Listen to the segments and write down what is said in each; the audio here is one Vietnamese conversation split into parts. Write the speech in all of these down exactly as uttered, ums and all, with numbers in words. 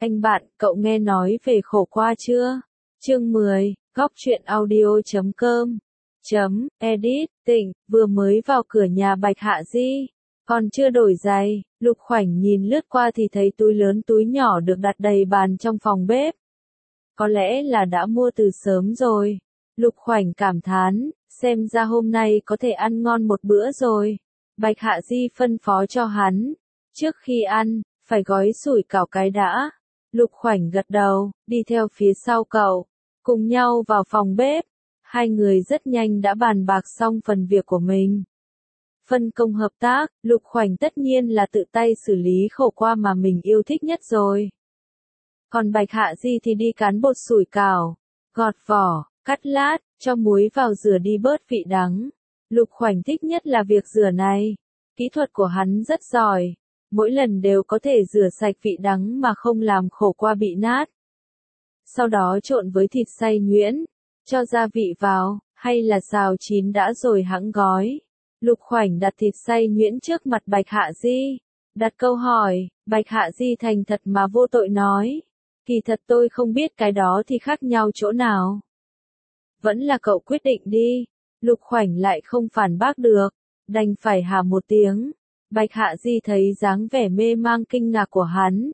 Anh bạn, cậu nghe nói về khổ qua chưa? Chương mười, góc truyện audio.com chấm edit, Tịnh, vừa mới vào cửa nhà Bạch Hạ Di, còn chưa đổi giày, Lục Khoảnh nhìn lướt qua thì thấy túi lớn túi nhỏ được đặt đầy bàn trong phòng bếp. Có lẽ là đã mua từ sớm rồi. Lục Khoảnh cảm thán, xem ra hôm nay có thể ăn ngon một bữa rồi. Bạch Hạ Di phân phó cho hắn, trước khi ăn, phải gói sủi cảo cái đã. Lục Khoảnh gật đầu, đi theo phía sau cậu, cùng nhau vào phòng bếp. Hai người rất nhanh đã bàn bạc xong phần việc của mình. Phân công hợp tác, Lục Khoảnh tất nhiên là tự tay xử lý khổ qua mà mình yêu thích nhất rồi. Còn Bạch Hạ Di thì đi cán bột sủi cảo, gọt vỏ, cắt lát, cho muối vào rửa đi bớt vị đắng. Lục Khoảnh thích nhất là việc rửa này. Kỹ thuật của hắn rất giỏi. Mỗi lần đều có thể rửa sạch vị đắng mà không làm khổ qua bị nát. Sau đó trộn với thịt xay nhuyễn, cho gia vị vào, hay là xào chín đã rồi hãng gói. Lục Khoảnh đặt thịt xay nhuyễn trước mặt Bạch Hạ Di, đặt câu hỏi. Bạch Hạ Di thành thật mà vô tội nói, kỳ thật tôi không biết cái đó thì khác nhau chỗ nào. Vẫn là cậu quyết định đi. Lục Khoảnh lại không phản bác được, đành phải hà một tiếng. Bạch Hạ Di thấy dáng vẻ mê mang kinh ngạc của hắn,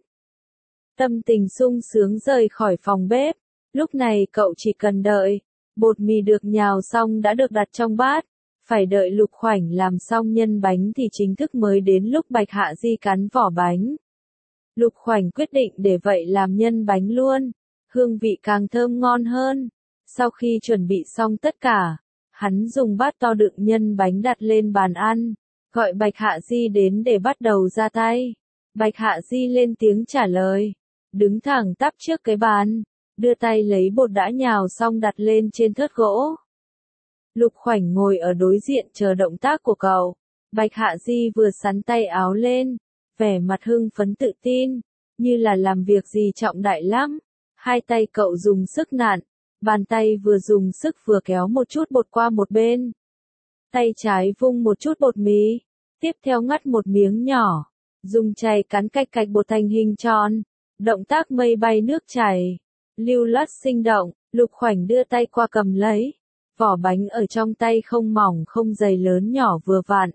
tâm tình sung sướng rời khỏi phòng bếp. Lúc này cậu chỉ cần đợi, bột mì được nhào xong đã được đặt trong bát, phải đợi Lục Khoảnh làm xong nhân bánh thì chính thức mới đến lúc Bạch Hạ Di cắn vỏ bánh. Lục Khoảnh quyết định để vậy làm nhân bánh luôn, hương vị càng thơm ngon hơn. Sau khi chuẩn bị xong tất cả, hắn dùng bát to đựng nhân bánh đặt lên bàn ăn, gọi Bạch Hạ Di đến để bắt đầu ra tay. Bạch Hạ Di lên tiếng trả lời, đứng thẳng tắp trước cái bàn, đưa tay lấy bột đã nhào xong đặt lên trên thớt gỗ. Lục Khoảnh ngồi ở đối diện chờ động tác của cậu. Bạch Hạ Di vừa xắn tay áo lên, vẻ mặt hưng phấn tự tin, như là làm việc gì trọng đại lắm. Hai tay cậu dùng sức nặn, bàn tay vừa dùng sức vừa kéo một chút bột qua một bên. Tay trái vung một chút bột mì, tiếp theo ngắt một miếng nhỏ, dùng chày cắn cạch cạch bột thành hình tròn. Động tác mây bay nước chảy, lưu loát sinh động. Lục Khoảnh đưa tay qua cầm lấy, vỏ bánh ở trong tay không mỏng không dày, lớn nhỏ vừa vặn.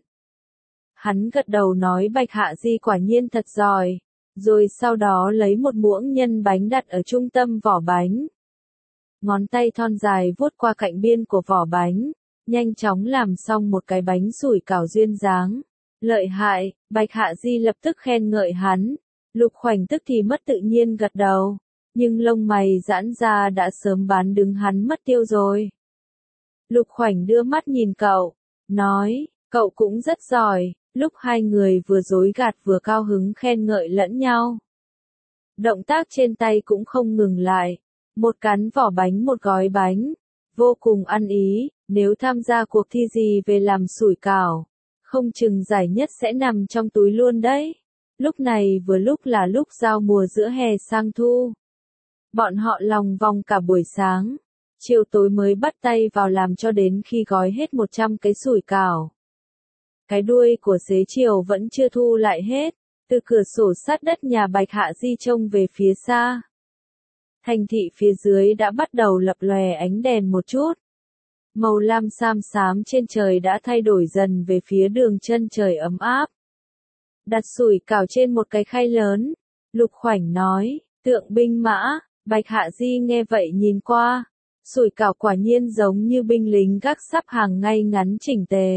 Hắn gật đầu nói Bạch Hạ Di quả nhiên thật giỏi, rồi sau đó lấy một muỗng nhân bánh đặt ở trung tâm vỏ bánh. Ngón tay thon dài vuốt qua cạnh biên của vỏ bánh, nhanh chóng làm xong một cái bánh sủi cảo duyên dáng. Lợi hại, Bạch Hạ Di lập tức khen ngợi hắn. Lục Khoảnh tức thì mất tự nhiên gật đầu, nhưng lông mày giãn ra đã sớm bán đứng hắn mất tiêu rồi. Lục Khoảnh đưa mắt nhìn cậu, nói, cậu cũng rất giỏi. Lúc hai người vừa dối gạt vừa cao hứng khen ngợi lẫn nhau. Động tác trên tay cũng không ngừng lại, một cắn vỏ bánh một gói bánh, vô cùng ăn ý. Nếu tham gia cuộc thi gì về làm sủi cảo, không chừng giải nhất sẽ nằm trong túi luôn đấy. Lúc này vừa lúc là lúc giao mùa giữa hè sang thu. Bọn họ lòng vòng cả buổi sáng, chiều tối mới bắt tay vào làm cho đến khi gói hết một trăm cái sủi cảo. Cái đuôi của xế chiều vẫn chưa thu lại hết, từ cửa sổ sát đất nhà Bạch Hạ Di trông về phía xa. Thành thị phía dưới đã bắt đầu lập lòe ánh đèn một chút. Màu lam xám xám trên trời đã thay đổi dần về phía đường chân trời ấm áp. Đặt sủi cảo trên một cái khay lớn, Lục Khoảnh nói, tượng binh mã. Bạch Hạ Di nghe vậy nhìn qua, sủi cảo quả nhiên giống như binh lính gác sắp hàng ngay ngắn chỉnh tề.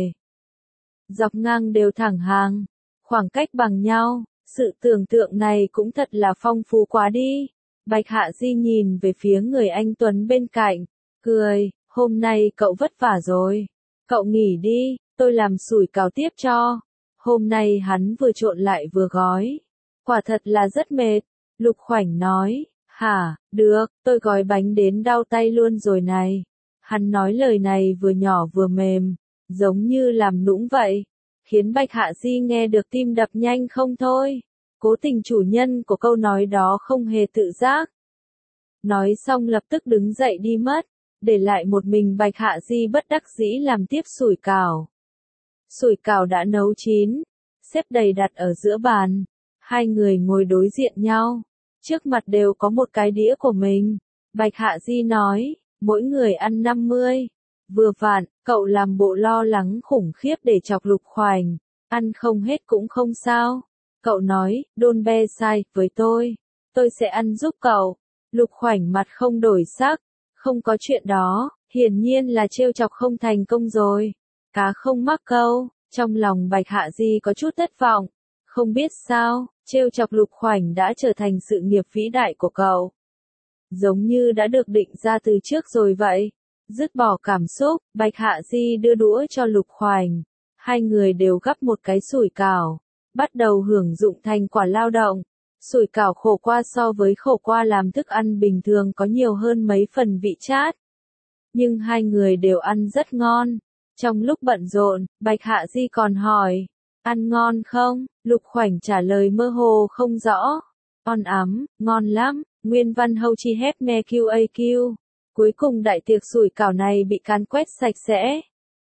Dọc ngang đều thẳng hàng, khoảng cách bằng nhau, sự tưởng tượng này cũng thật là phong phú quá đi. Bạch Hạ Di nhìn về phía người anh Tuấn bên cạnh, cười, hôm nay cậu vất vả rồi, cậu nghỉ đi, tôi làm sủi cảo tiếp cho. Hôm nay hắn vừa trộn lại vừa gói, quả thật là rất mệt. Lục Khoảnh nói, hả, được, tôi gói bánh đến đau tay luôn rồi này. Hắn nói lời này vừa nhỏ vừa mềm, giống như làm nũng vậy, khiến Bạch Hạ Di nghe được tim đập nhanh không thôi. Cố tình chủ nhân của câu nói đó không hề tự giác. Nói xong lập tức đứng dậy đi mất, để lại một mình Bạch Hạ Di bất đắc dĩ làm tiếp sủi cảo. Sủi cảo đã nấu chín, xếp đầy đặt ở giữa bàn. Hai người ngồi đối diện nhau, Trước mặt đều có một cái đĩa của mình. Bạch Hạ Di nói, mỗi người ăn năm mươi. Vừa vặn, cậu làm bộ lo lắng khủng khiếp để chọc Lục Khoảnh. Ăn không hết cũng không sao. Cậu nói, don't be shy với tôi. Tôi sẽ ăn giúp cậu. Lục Khoảnh mặt không đổi sắc. Không có chuyện đó, hiển nhiên là trêu chọc không thành công rồi. Cá không mắc câu, trong lòng Bạch Hạ Di có chút thất vọng. Không biết sao, trêu chọc Lục Khoảnh đã trở thành sự nghiệp vĩ đại của cậu. Giống như đã được định ra từ trước rồi vậy. Dứt bỏ cảm xúc, Bạch Hạ Di đưa đũa cho Lục Khoảnh. Hai người đều gắp một cái sủi cảo, bắt đầu hưởng dụng thành quả lao động. Sủi cảo khổ qua so với khổ qua làm thức ăn bình thường có nhiều hơn mấy phần vị chát. Nhưng hai người đều ăn rất ngon. Trong lúc bận rộn, Bạch Hạ Di còn hỏi, ăn ngon không? Lục Khoảnh trả lời mơ hồ không rõ. On ấm, ngon lắm, nguyên văn hâu chi hép me kiu a kiu. Cuối cùng đại tiệc sủi cảo này bị càn quét sạch sẽ.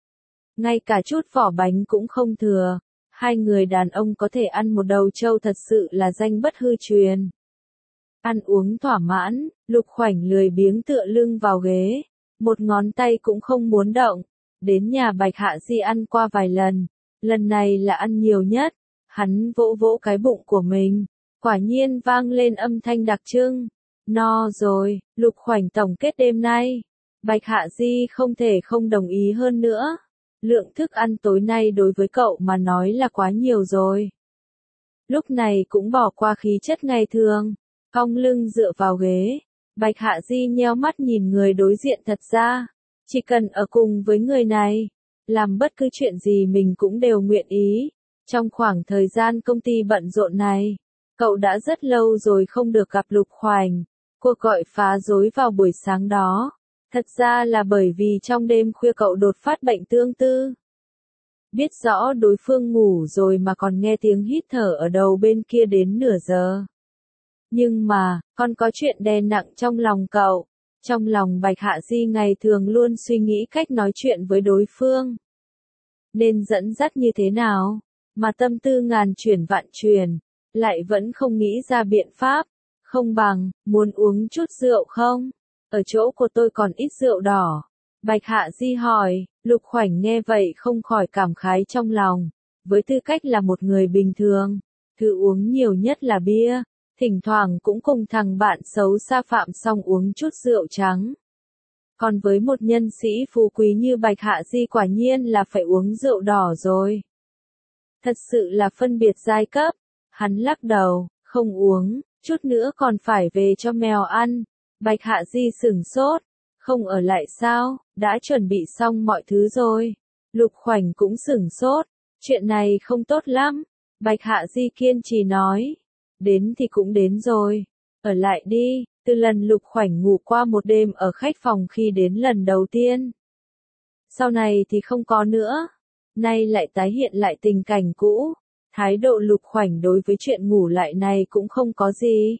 Ngay cả chút vỏ bánh cũng không thừa. Hai người đàn ông có thể ăn một đầu trâu thật sự là danh bất hư truyền. Ăn uống thỏa mãn, Lục Khoảnh lười biếng tựa lưng vào ghế. Một ngón tay cũng không muốn động. Đến nhà Bạch Hạ Di ăn qua vài lần. Lần này là ăn nhiều nhất. Hắn vỗ vỗ cái bụng của mình. Quả nhiên vang lên âm thanh đặc trưng. No rồi, Lục Khoảnh tổng kết đêm nay. Bạch Hạ Di không thể không đồng ý hơn nữa. Lượng thức ăn tối nay đối với cậu mà nói là quá nhiều rồi. Lúc này cũng bỏ qua khí chất ngày thường. Cong lưng dựa vào ghế. Bạch Hạ Di nheo mắt nhìn người đối diện thật ra. Chỉ cần ở cùng với người này. Làm bất cứ chuyện gì mình cũng đều nguyện ý. Trong khoảng thời gian công ty bận rộn này. Cậu đã rất lâu rồi không được gặp Lục Khoảnh. Cuộc gọi phá rối vào buổi sáng đó. Thật ra là bởi vì trong đêm khuya cậu đột phát bệnh tương tư. Biết rõ đối phương ngủ rồi mà còn nghe tiếng hít thở ở đầu bên kia đến nửa giờ. Nhưng mà, còn có chuyện đè nặng trong lòng cậu. Trong lòng Bạch Hạ Di ngày thường luôn suy nghĩ cách nói chuyện với đối phương. Nên dẫn dắt như thế nào, mà tâm tư ngàn chuyển vạn chuyển, lại vẫn không nghĩ ra biện pháp. Không bằng, muốn uống chút rượu không? Ở chỗ của tôi còn ít rượu đỏ. Bạch Hạ Di hỏi, Lục Khoảnh nghe vậy không khỏi cảm khái trong lòng. Với tư cách là một người bình thường, thứ uống nhiều nhất là bia, thỉnh thoảng cũng cùng thằng bạn xấu xa Phạm Song uống chút rượu trắng. Còn với một nhân sĩ phú quý như Bạch Hạ Di quả nhiên là phải uống rượu đỏ rồi. Thật sự là phân biệt giai cấp. Hắn lắc đầu, không uống, chút nữa còn phải về cho mèo ăn. Bạch Hạ Di sửng sốt, không ở lại sao, đã chuẩn bị xong mọi thứ rồi. Lục Khoảnh cũng sửng sốt, chuyện này không tốt lắm. Bạch Hạ Di kiên trì nói, đến thì cũng đến rồi, ở lại đi. Từ lần Lục Khoảnh ngủ qua một đêm ở khách phòng khi đến lần đầu tiên. Sau này thì không có nữa, nay lại tái hiện lại tình cảnh cũ. Thái độ Lục Khoảnh đối với chuyện ngủ lại này cũng không có gì.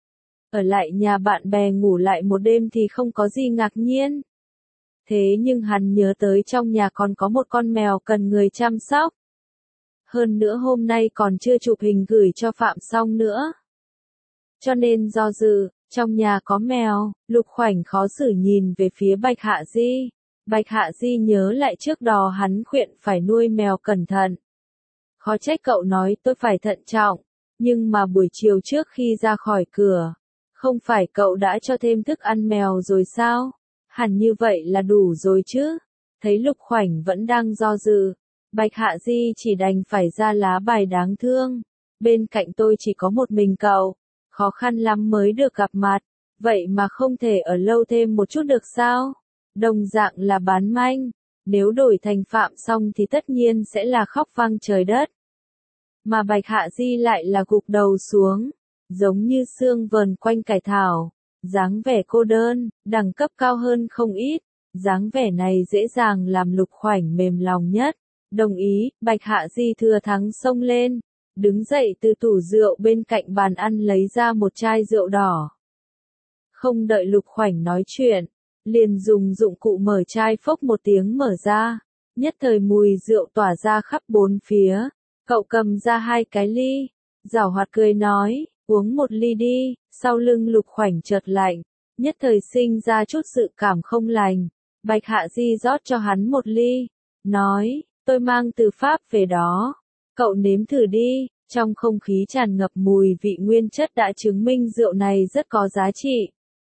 Ở lại nhà bạn bè ngủ lại một đêm thì không có gì ngạc nhiên. Thế nhưng hắn nhớ tới trong nhà còn có một con mèo cần người chăm sóc. Hơn nữa hôm nay còn chưa chụp hình gửi cho Phạm Song nữa. Cho nên do dự, trong nhà có mèo, Lục Khoảnh khó xử nhìn về phía Bạch Hạ Di. Bạch Hạ Di nhớ lại trước đó hắn khuyên phải nuôi mèo cẩn thận. Khó trách cậu nói tôi phải thận trọng, nhưng mà buổi chiều trước khi ra khỏi cửa, không phải cậu đã cho thêm thức ăn mèo rồi sao? Hẳn như vậy là đủ rồi chứ. Thấy Lục Khoảnh vẫn đang do dự, Bạch Hạ Di chỉ đành phải ra lá bài đáng thương. Bên cạnh tôi chỉ có một mình cậu, khó khăn lắm mới được gặp mặt, vậy mà không thể ở lâu thêm một chút được sao? Đồng dạng là bán manh, nếu đổi thành Phạm Song thì tất nhiên sẽ là khóc vang trời đất. Mà Bạch Hạ Di lại là gục đầu xuống, giống như xương vờn quanh cải thảo, dáng vẻ cô đơn, đẳng cấp cao hơn không ít, dáng vẻ này dễ dàng làm Lục Khoảnh mềm lòng nhất. Đồng ý, Bạch Hạ Di thừa thắng xông lên, đứng dậy từ tủ rượu bên cạnh bàn ăn lấy ra một chai rượu đỏ. Không đợi Lục Khoảnh nói chuyện, liền dùng dụng cụ mở chai phốc một tiếng mở ra, nhất thời mùi rượu tỏa ra khắp bốn phía. Cậu cầm ra hai cái ly, giảo hoạt cười nói, uống một ly đi, sau lưng Lục Khoảnh chợt lạnh, nhất thời sinh ra chút dự cảm không lành. Bạch Hạ Di rót cho hắn một ly, nói, tôi mang từ Pháp về đó, cậu nếm thử đi, trong không khí tràn ngập mùi vị nguyên chất đã chứng minh rượu này rất có giá trị.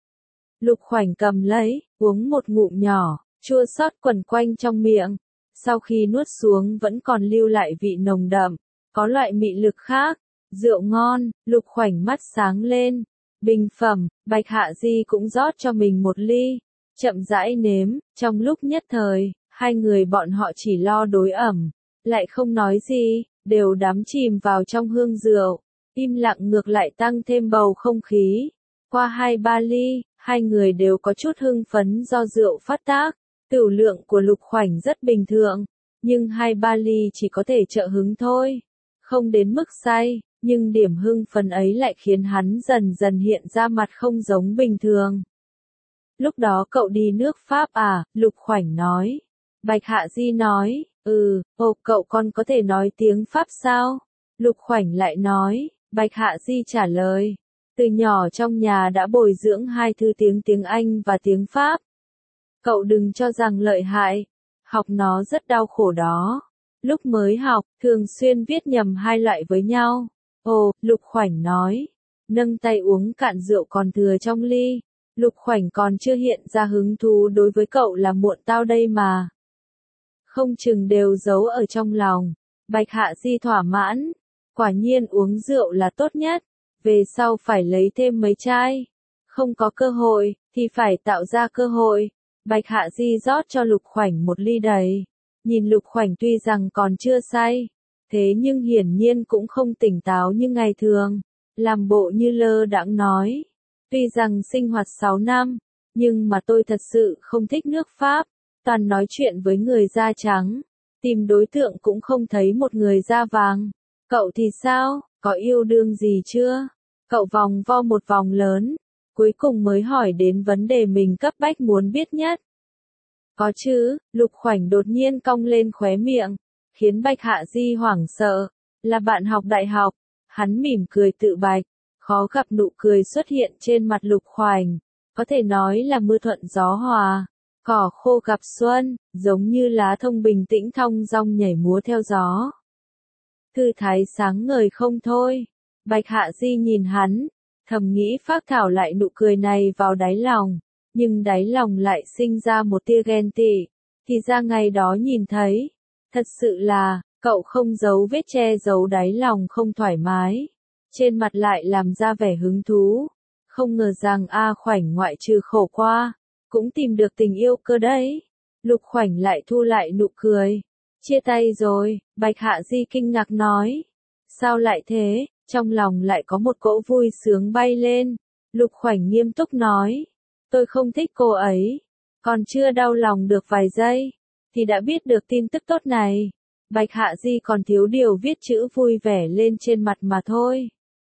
Lục Khoảnh cầm lấy, uống một ngụm nhỏ, chua xót quẩn quanh trong miệng, sau khi nuốt xuống vẫn còn lưu lại vị nồng đậm, có loại mị lực khác, rượu ngon, Lục Khoảnh mắt sáng lên, bình phẩm, Bạch Hạ Di cũng rót cho mình một ly, chậm rãi nếm, trong lúc nhất thời, hai người bọn họ chỉ lo đối ẩm, lại không nói gì, đều đắm chìm vào trong hương rượu, im lặng ngược lại tăng thêm bầu không khí. Qua hai ba ly, hai người đều có chút hưng phấn do rượu phát tác, tửu lượng của Lục Khoảnh rất bình thường, nhưng hai ba ly chỉ có thể trợ hứng thôi, không đến mức say, nhưng điểm hưng phấn ấy lại khiến hắn dần dần hiện ra mặt không giống bình thường. Lúc đó cậu đi nước Pháp à, Lục Khoảnh nói. Bạch Hạ Di nói, ừ, ồ, cậu còn có thể nói tiếng Pháp sao? Lục Khoảnh lại nói, Bạch Hạ Di trả lời, từ nhỏ trong nhà đã bồi dưỡng hai thứ tiếng tiếng Anh và tiếng Pháp. Cậu đừng cho rằng lợi hại, học nó rất đau khổ đó. Lúc mới học, thường xuyên viết nhầm hai loại với nhau. Ồ, Lục Khoảnh nói, nâng tay uống cạn rượu còn thừa trong ly. Lục Khoảnh còn chưa hiện ra hứng thú đối với cậu là muộn tao đây mà. Không chừng đều giấu ở trong lòng. Bạch Hạ Di thỏa mãn. Quả nhiên uống rượu là tốt nhất. Về sau phải lấy thêm mấy chai. Không có cơ hội, thì phải tạo ra cơ hội. Bạch Hạ Di rót cho Lục Khoảnh một ly đầy. Nhìn Lục Khoảnh tuy rằng còn chưa say, thế nhưng hiển nhiên cũng không tỉnh táo như ngày thường. Làm bộ như lơ đãng nói. Tuy rằng sinh hoạt sáu năm, nhưng mà tôi thật sự không thích nước Pháp. Toàn nói chuyện với người da trắng. Tìm đối tượng cũng không thấy một người da vàng. Cậu thì sao, có yêu đương gì chưa? Cậu vòng vo một vòng lớn. Cuối cùng mới hỏi đến vấn đề mình cấp bách muốn biết nhất. Có chứ, Lục Khoảnh đột nhiên cong lên khóe miệng. Khiến Bạch Hạ Di hoảng sợ. Là bạn học đại học. Hắn mỉm cười tự bạch. Khó gặp nụ cười xuất hiện trên mặt Lục Khoảnh. Có thể nói là mưa thuận gió hòa. Cỏ khô gặp xuân, giống như lá thông bình tĩnh thong dong nhảy múa theo gió. Thư thái sáng ngời không thôi. Bạch Hạ Di nhìn hắn, thầm nghĩ phác thảo lại nụ cười này vào đáy lòng, nhưng đáy lòng lại sinh ra một tia ghen tị. Thì ra ngày đó nhìn thấy, thật sự là, cậu không giấu vết che giấu đáy lòng không thoải mái. Trên mặt lại làm ra vẻ hứng thú. Không ngờ rằng A Khoảnh ngoại trừ khổ qua, cũng tìm được tình yêu cơ đấy. Lục Khoảnh lại thu lại nụ cười. Chia tay rồi, Bạch Hạ Di kinh ngạc nói. Sao lại thế, trong lòng lại có một cỗ vui sướng bay lên. Lục Khoảnh nghiêm túc nói. Tôi không thích cô ấy. Còn chưa đau lòng được vài giây, thì đã biết được tin tức tốt này. Bạch Hạ Di còn thiếu điều viết chữ vui vẻ lên trên mặt mà thôi.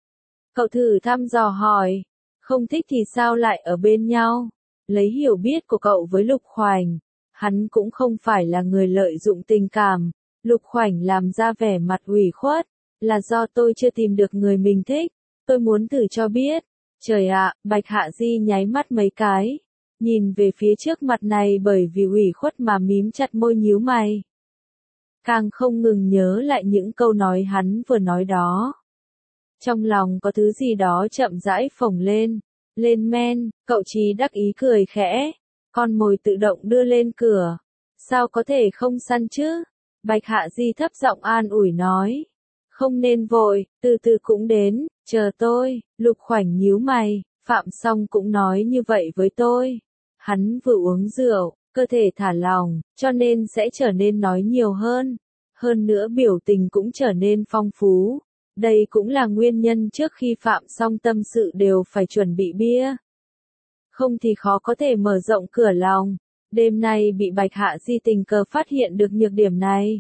Cậu thử thăm dò hỏi. Không thích thì sao lại ở bên nhau? Lấy hiểu biết của cậu với Lục Khoảnh, hắn cũng không phải là người lợi dụng tình cảm. Lục Khoảnh làm ra vẻ mặt ủy khuất, là do tôi chưa tìm được người mình thích, tôi muốn thử cho biết. Trời ạ, Bạch Hạ Di nháy mắt mấy cái, nhìn về phía trước mặt này bởi vì ủy khuất mà mím chặt môi nhíu mày. Càng không ngừng nhớ lại những câu nói hắn vừa nói đó. Trong lòng có thứ gì đó chậm rãi phồng lên. Lên men, cậu Chí đắc ý cười khẽ. Con mồi tự động đưa lên cửa. Sao có thể không săn chứ? Bạch Hạ Di thấp giọng an ủi nói. Không nên vội, từ từ cũng đến, chờ tôi. Lục Khoảnh nhíu mày, Phạm Song cũng nói như vậy với tôi. Hắn vừa uống rượu, cơ thể thả lỏng, cho nên sẽ trở nên nói nhiều hơn. Hơn nữa biểu tình cũng trở nên phong phú. Đây cũng là nguyên nhân trước khi Phạm Song tâm sự đều phải chuẩn bị bia. Không thì khó có thể mở rộng cửa lòng. Đêm nay bị Bạch Hạ Di tình cờ phát hiện được nhược điểm này.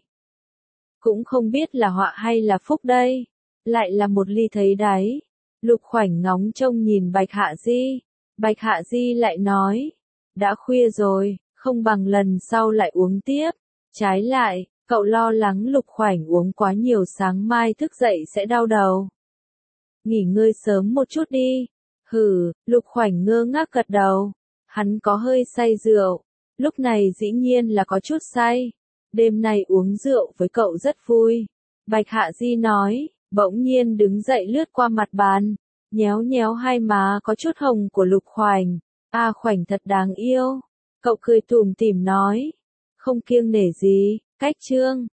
Cũng không biết là họa hay là phúc đây. Lại là một ly thấy đáy. Lục Khoảnh ngóng trông nhìn Bạch Hạ Di. Bạch Hạ Di lại nói. Đã khuya rồi, không bằng lần sau lại uống tiếp. Trái lại, cậu lo lắng Lục Khoảnh uống quá nhiều sáng mai thức dậy sẽ đau đầu. nghỉ ngơi sớm một chút đi. Hừ, Lục Khoảnh ngơ ngác gật đầu. Hắn có hơi say rượu, lúc này dĩ nhiên là có chút say. Đêm nay uống rượu với cậu rất vui. Bạch Hạ Di nói, bỗng nhiên đứng dậy lướt qua mặt bàn, nhéo nhéo hai má có chút hồng của Lục Khoảnh. A Khoảnh thật đáng yêu. Cậu cười tủm tỉm nói, không kiêng nể gì, cách trương.